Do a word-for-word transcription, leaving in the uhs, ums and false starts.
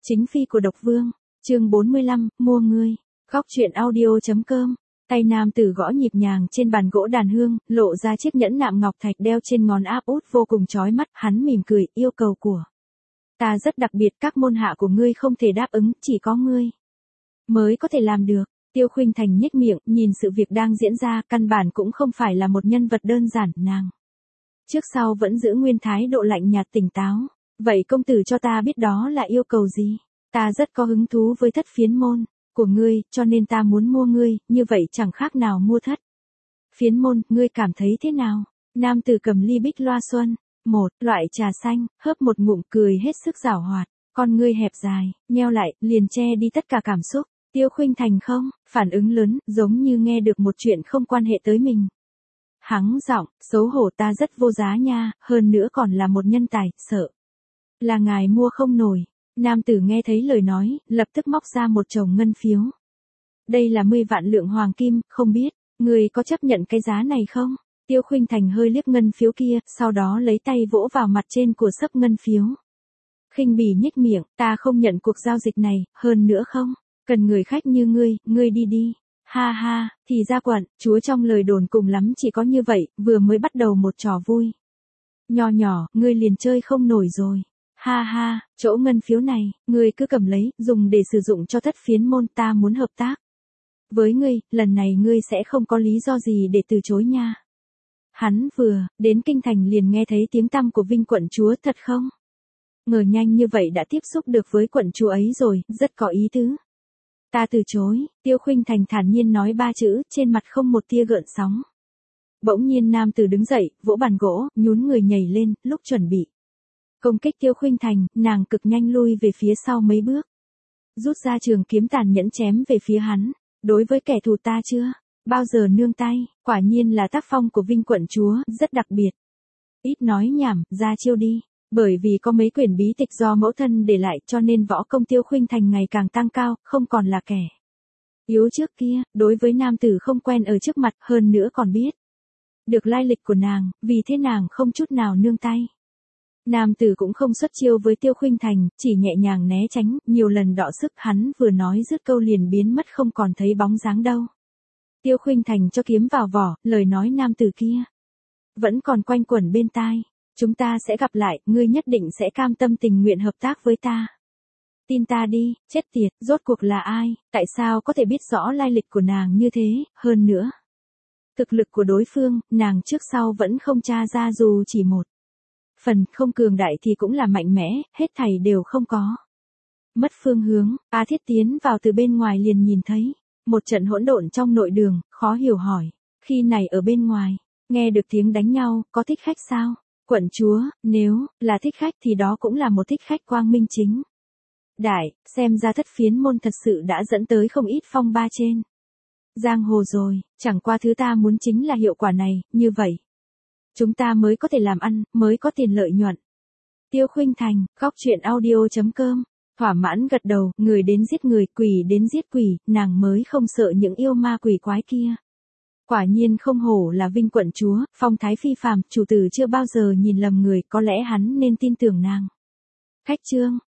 Chính phi của độc vương, chương bốn mươi lăm, mua ngươi. Khóc chuyện audio.com. Tay nam tử gõ nhịp nhàng trên bàn gỗ đàn hương, lộ ra chiếc nhẫn nạm ngọc thạch đeo trên ngón áp út vô cùng chói mắt, hắn mỉm cười, yêu cầu của ta rất đặc biệt, các môn hạ của ngươi không thể đáp ứng, chỉ có ngươi mới có thể làm được. Tiêu Khuynh Thành nhếch miệng, nhìn sự việc đang diễn ra, căn bản cũng không phải là một nhân vật đơn giản, nàng trước sau vẫn giữ nguyên thái độ lạnh nhạt tỉnh táo. Vậy công tử cho ta biết đó là yêu cầu gì? Ta rất có hứng thú với thất phiến môn của ngươi, cho nên ta muốn mua ngươi, như vậy chẳng khác nào mua thất phiến môn, ngươi cảm thấy thế nào? Nam tử cầm ly bích loa xuân, một loại trà xanh, hớp một ngụm, cười hết sức giảo hoạt, con ngươi hẹp dài, nheo lại, liền che đi tất cả cảm xúc. Tiêu Khuynh Thành không phản ứng lớn, giống như nghe được một chuyện không quan hệ tới mình. Hắng giọng, xấu hổ, ta rất vô giá nha, hơn nữa còn là một nhân tài, sợ là ngài mua không nổi. Nam tử nghe thấy lời nói, lập tức móc ra một chồng ngân phiếu. Đây là mười vạn lượng hoàng kim, không biết người có chấp nhận cái giá này không? Tiêu Khuynh Thành hơi liếc ngân phiếu kia, sau đó lấy tay vỗ vào mặt trên của sấp ngân phiếu. Khinh bỉ nhếch miệng, ta không nhận cuộc giao dịch này, hơn nữa không cần người khách như ngươi, ngươi đi đi. Ha ha, thì ra quận, chúa trong lời đồn cùng lắm chỉ có như vậy, vừa mới bắt đầu một trò vui nho nhỏ, ngươi liền chơi không nổi rồi. Ha ha, chỗ ngân phiếu này, ngươi cứ cầm lấy, dùng để sử dụng cho thất phiến môn, ta muốn hợp tác với ngươi, lần này ngươi sẽ không có lý do gì để từ chối nha. Hắn vừa đến kinh thành liền nghe thấy tiếng tăm của Vinh quận chúa, thật không ngờ nhanh như vậy đã tiếp xúc được với quận chúa ấy rồi, rất có ý tứ. Ta từ chối, Tiêu Khuynh Thành thản nhiên nói ba chữ, trên mặt không một tia gợn sóng. Bỗng nhiên nam tử đứng dậy, vỗ bàn gỗ, nhún người nhảy lên, lúc chuẩn bị công kích Tiêu Khuynh Thành, nàng cực nhanh lui về phía sau mấy bước, rút ra trường kiếm tàn nhẫn chém về phía hắn. Đối với kẻ thù ta chưa bao giờ nương tay, quả nhiên là tác phong của Vinh quận chúa, rất đặc biệt. Ít nói nhảm, ra chiêu đi. Bởi vì có mấy quyển bí tịch do mẫu thân để lại, cho nên võ công Tiêu Khuynh Thành ngày càng tăng cao, không còn là kẻ yếu trước kia. Đối với nam tử không quen ở trước mặt, hơn nữa còn biết được lai lịch của nàng, vì thế nàng không chút nào nương tay. Nam tử cũng không xuất chiêu với Tiêu Khuynh Thành, chỉ nhẹ nhàng né tránh, nhiều lần đọ sức, hắn vừa nói dứt câu liền biến mất không còn thấy bóng dáng đâu. Tiêu Khuynh Thành cho kiếm vào vỏ, lời nói nam tử kia vẫn còn quanh quẩn bên tai. Chúng ta sẽ gặp lại, ngươi nhất định sẽ cam tâm tình nguyện hợp tác với ta. Tin ta đi, chết tiệt, rốt cuộc là ai, tại sao có thể biết rõ lai lịch của nàng như thế, hơn nữa thực lực của đối phương, nàng trước sau vẫn không tra ra dù chỉ một phần, không cường đại thì cũng là mạnh mẽ, hết thảy đều không có. Mất phương hướng, A Thiết tiến vào từ bên ngoài liền nhìn thấy một trận hỗn độn trong nội đường, khó hiểu hỏi, khi này ở bên ngoài nghe được tiếng đánh nhau, có thích khách sao? Quận chúa, nếu là thích khách thì đó cũng là một thích khách quang minh chính đại, xem ra thất phiến môn thật sự đã dẫn tới không ít phong ba trên giang hồ rồi, chẳng qua thứ ta muốn chính là hiệu quả này, như vậy chúng ta mới có thể làm ăn, mới có tiền lợi nhuận. Tiêu Khuynh Thành, khóc chuyện audio.com, thỏa mãn gật đầu, người đến giết người, quỷ đến giết quỷ, nàng mới không sợ những yêu ma quỷ quái kia. Quả nhiên không hổ là Vinh quận chúa, phong thái phi phàm, chủ tử chưa bao giờ nhìn lầm người, có lẽ hắn nên tin tưởng nàng. Khách trương,